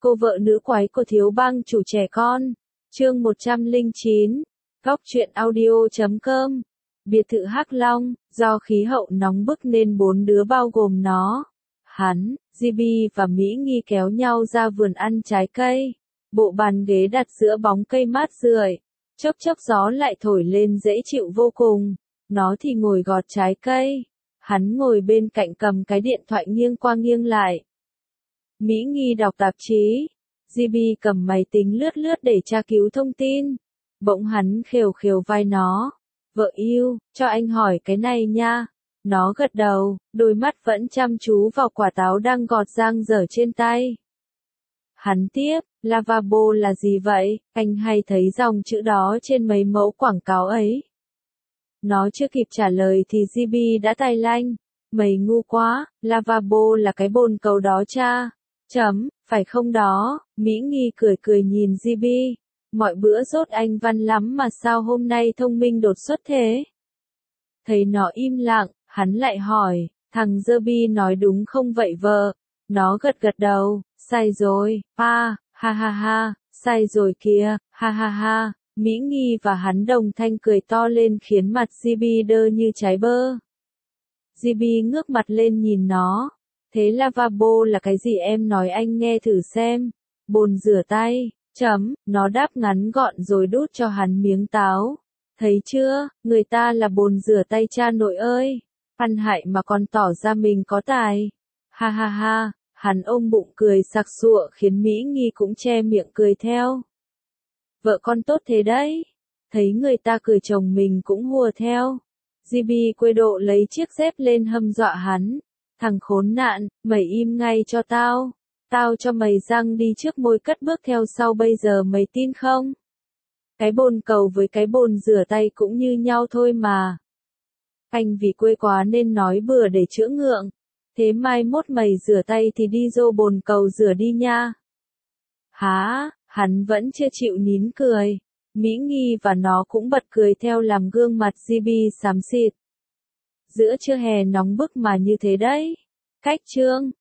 Cô vợ nữ quái của thiếu bang chủ trẻ con. Chương 109. Góc truyện audio.com. Biệt thự Hắc Long, do khí hậu nóng bức nên 4 đứa bao gồm nó, hắn, Gibi và Mỹ Nghi kéo nhau ra vườn ăn trái cây. Bộ bàn ghế đặt giữa bóng cây mát rượi, chốc chốc gió lại thổi lên dễ chịu vô cùng. Nó thì ngồi gọt trái cây, hắn ngồi bên cạnh cầm cái điện thoại nghiêng qua nghiêng lại. Mỹ Nghi đọc tạp chí, Gibi cầm máy tính lướt lướt để tra cứu thông tin. Bỗng hắn khều khều vai nó. Vợ yêu, cho anh hỏi cái này nha. Nó gật đầu, đôi mắt vẫn chăm chú vào quả táo đang gọt dang dở trên tay. Hắn tiếp, lavabo là gì vậy? Anh hay thấy dòng chữ đó trên mấy mẫu quảng cáo ấy. Nó chưa kịp trả lời thì Gibi đã tay lanh. Mày ngu quá, lavabo là cái bồn cầu đó cha. Phải không đó? Mỹ Nghi cười cười nhìn Gibi. Mọi bữa dốt anh văn lắm mà sao hôm nay thông minh đột xuất thế? Thấy nó im lặng, hắn lại hỏi, thằng Derby nói đúng không vậy vợ? Nó gật gật đầu, sai rồi, ha ha, sai rồi kìa, ha ha. Mỹ Nghi và hắn đồng thanh cười to lên khiến mặt Gibi đơ như trái bơ. Gibi ngước mặt lên nhìn nó. Thế lavabo là cái gì em nói anh nghe thử xem. Bồn rửa tay. Nó đáp ngắn gọn rồi đút cho hắn miếng táo. Thấy chưa, người ta là bồn rửa tay cha nội ơi. Ăn hại mà còn tỏ ra mình có tài. Ha ha, hắn ôm bụng cười sặc sụa khiến Mỹ Nghi cũng che miệng cười theo. Vợ con tốt thế đấy. Thấy người ta cười chồng mình cũng hùa theo. Gibi quê độ lấy chiếc dép lên hâm dọa hắn. Thằng khốn nạn, mày im ngay cho tao. Tao cho mày răng đi trước môi cất bước theo sau bây giờ mày tin không? Cái bồn cầu với cái bồn rửa tay cũng như nhau thôi mà. Anh vì quê quá nên nói bừa để chữa ngượng. Thế mai mốt mày rửa tay thì đi dô bồn cầu rửa đi nha. Hả, hắn vẫn chưa chịu nín cười. Mỹ Nghi và nó cũng bật cười theo làm gương mặt Gibi xám xịt. Giữa trưa hè nóng bức mà như thế đấy. Cách chương.